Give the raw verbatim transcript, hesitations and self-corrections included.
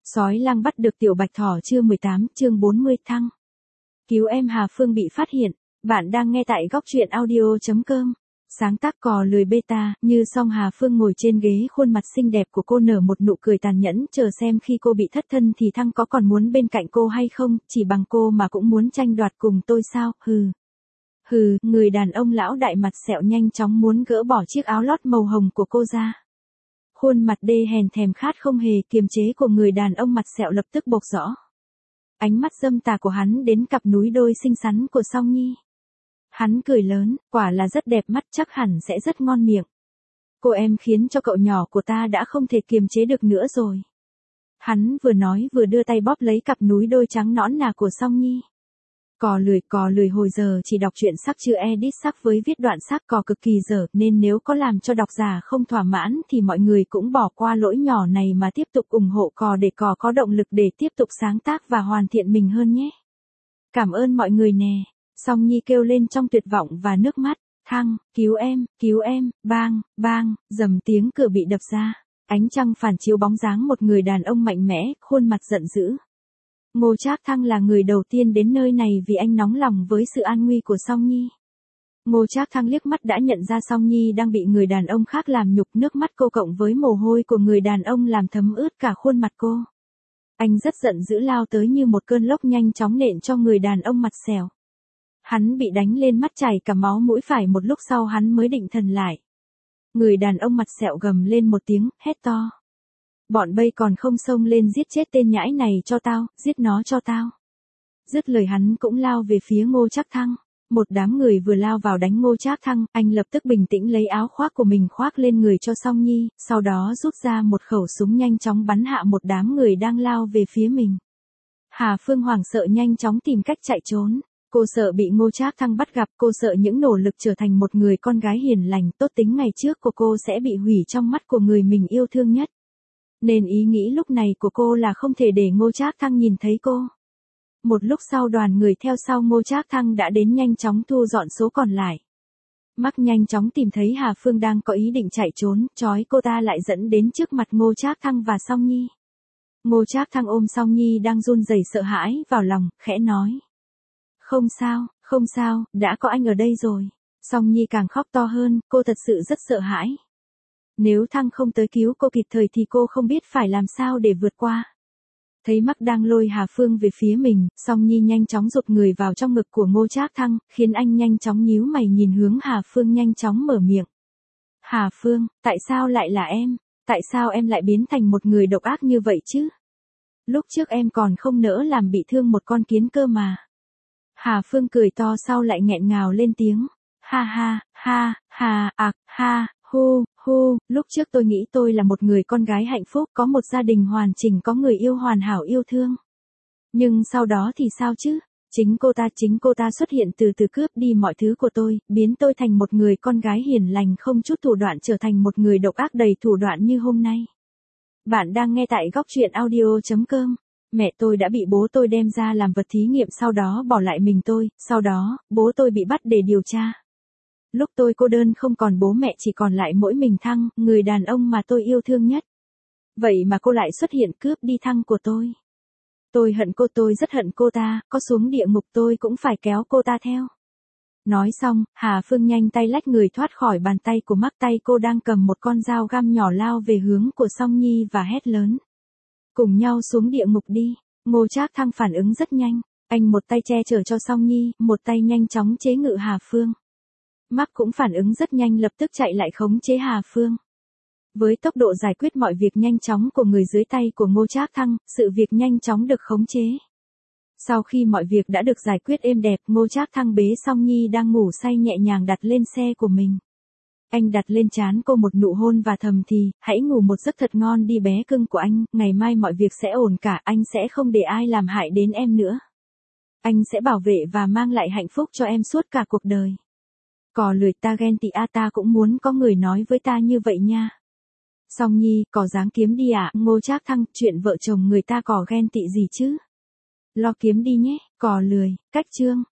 Sói lang bắt được tiểu bạch thỏ chương mười tám, chương bốn mươi thăng. Cứu em Hà Phương bị phát hiện. Bạn đang nghe tại góc truyện audio chấm com. Sáng tác cò lười beta, như song Hà Phương ngồi trên ghế, khuôn mặt xinh đẹp của cô nở một nụ cười tàn nhẫn, chờ xem khi cô bị thất thân thì Thăng có còn muốn bên cạnh cô hay không, chỉ bằng cô mà cũng muốn tranh đoạt cùng tôi sao, hừ. Hừ, người đàn ông lão đại mặt sẹo nhanh chóng muốn gỡ bỏ chiếc áo lót màu hồng của cô ra. Khuôn mặt đê hèn thèm khát không hề kiềm chế của người đàn ông mặt sẹo lập tức bộc rõ. Ánh mắt dâm tà của hắn đến cặp núi đôi xinh xắn của Song Nhi. Hắn cười lớn, quả là rất đẹp mắt, chắc hẳn sẽ rất ngon miệng. Cô em khiến cho cậu nhỏ của ta đã không thể kiềm chế được nữa rồi. Hắn vừa nói vừa đưa tay bóp lấy cặp núi đôi trắng nõn nà của Song Nhi. Cò lười cò lười hồi giờ chỉ đọc truyện sắc chưa edit sắc với viết đoạn sắc cò cực kỳ dở, nên nếu có làm cho độc giả không thỏa mãn thì mọi người cũng bỏ qua lỗi nhỏ này mà tiếp tục ủng hộ cò để cò có động lực để tiếp tục sáng tác và hoàn thiện mình hơn nhé. Cảm ơn mọi người nè. Song Nhi kêu lên trong tuyệt vọng và nước mắt. Thăng, cứu em, cứu em, bang, bang, dầm tiếng cửa bị đập ra. Ánh trăng phản chiếu bóng dáng một người đàn ông mạnh mẽ, khuôn mặt giận dữ. Ngô Trác Thăng là người đầu tiên đến nơi này vì anh nóng lòng với sự an nguy của Song Nhi. Ngô Trác Thăng liếc mắt đã nhận ra Song Nhi đang bị người đàn ông khác làm nhục, nước mắt cô cộng với mồ hôi của người đàn ông làm thấm ướt cả khuôn mặt cô. Anh rất giận dữ lao tới như một cơn lốc nhanh chóng nện cho người đàn ông mặt sẹo. Hắn bị đánh lên mắt chảy cả máu mũi, phải một lúc sau hắn mới định thần lại. Người đàn ông mặt sẹo gầm lên một tiếng, hét to. Bọn bay còn không xông lên giết chết tên nhãi này cho tao, giết nó cho tao. Dứt lời hắn cũng lao về phía Ngô Trác Thăng. Một đám người vừa lao vào đánh Ngô Trác Thăng, anh lập tức bình tĩnh lấy áo khoác của mình khoác lên người cho Song Nhi, sau đó rút ra một khẩu súng nhanh chóng bắn hạ một đám người đang lao về phía mình. Hà Phương hoảng sợ nhanh chóng tìm cách chạy trốn. Cô sợ bị Ngô Trác Thăng bắt gặp, cô sợ những nỗ lực trở thành một người con gái hiền lành, tốt tính ngày trước của cô sẽ bị hủy trong mắt của người mình yêu thương nhất. Nên ý nghĩ lúc này của cô là không thể để Ngô Trác Thăng nhìn thấy cô. Một lúc sau đoàn người theo sau Ngô Trác Thăng đã đến nhanh chóng thu dọn số còn lại. Mắc nhanh chóng tìm thấy Hà Phương đang có ý định chạy trốn, trói cô ta lại dẫn đến trước mặt Ngô Trác Thăng và Song Nhi. Ngô Trác Thăng ôm Song Nhi đang run rẩy sợ hãi vào lòng, khẽ nói. Không sao, không sao, đã có anh ở đây rồi. Song Nhi càng khóc to hơn, cô thật sự rất sợ hãi. Nếu Thăng không tới cứu cô kịp thời thì cô không biết phải làm sao để vượt qua. Thấy Mắc đang lôi Hà Phương về phía mình, Song Nhi nhanh chóng rụt người vào trong ngực của Ngô Trác Thăng, khiến anh nhanh chóng nhíu mày nhìn hướng Hà Phương, nhanh chóng mở miệng. Hà Phương, tại sao lại là em? Tại sao em lại biến thành một người độc ác như vậy chứ? Lúc trước em còn không nỡ làm bị thương một con kiến cơ mà. Hà Phương cười to sau lại nghẹn ngào lên tiếng. Ha ha, ha, ha, ạc, ha, hu, hu, lúc trước tôi nghĩ tôi là một người con gái hạnh phúc, có một gia đình hoàn chỉnh, có người yêu hoàn hảo yêu thương. Nhưng sau đó thì sao chứ? Chính cô ta, chính cô ta xuất hiện từ từ cướp đi mọi thứ của tôi, biến tôi thành một người con gái hiền lành không chút thủ đoạn trở thành một người độc ác đầy thủ đoạn như hôm nay. Bạn đang nghe tại góc truyện audio chấm com. Mẹ tôi đã bị bố tôi đem ra làm vật thí nghiệm, sau đó bỏ lại mình tôi, sau đó, bố tôi bị bắt để điều tra. Lúc tôi cô đơn không còn bố mẹ, chỉ còn lại mỗi mình Thăng, người đàn ông mà tôi yêu thương nhất. Vậy mà cô lại xuất hiện cướp đi Thăng của tôi. Tôi hận cô, tôi rất hận cô ta, có xuống địa ngục tôi cũng phải kéo cô ta theo. Nói xong, Hà Phương nhanh tay lách người thoát khỏi bàn tay của Mắc, tay cô đang cầm một con dao găm nhỏ lao về hướng của Song Nhi và hét lớn. Cùng nhau xuống địa ngục đi. Ngô Trác Thăng phản ứng rất nhanh. Anh một tay che chở cho Song Nhi, một tay nhanh chóng chế ngự Hà Phương. Mắc cũng phản ứng rất nhanh, lập tức chạy lại khống chế Hà Phương. Với tốc độ giải quyết mọi việc nhanh chóng của người dưới tay của Ngô Trác Thăng, sự việc nhanh chóng được khống chế. Sau khi mọi việc đã được giải quyết êm đẹp, Ngô Trác Thăng bế Song Nhi đang ngủ say nhẹ nhàng đặt lên xe của mình. Anh đặt lên trán cô một nụ hôn và thầm thì, hãy ngủ một giấc thật ngon đi bé cưng của anh, ngày mai mọi việc sẽ ổn cả, anh sẽ không để ai làm hại đến em nữa. Anh sẽ bảo vệ và mang lại hạnh phúc cho em suốt cả cuộc đời. Cò lười, ta ghen tị a, ta cũng muốn có người nói với ta như vậy nha. Song Nhi, cò dáng kiếm đi ạ. À? Ngô Trác Thăng, chuyện vợ chồng người ta cò ghen tị gì chứ? Lo kiếm đi nhé, cò lười, cách chương.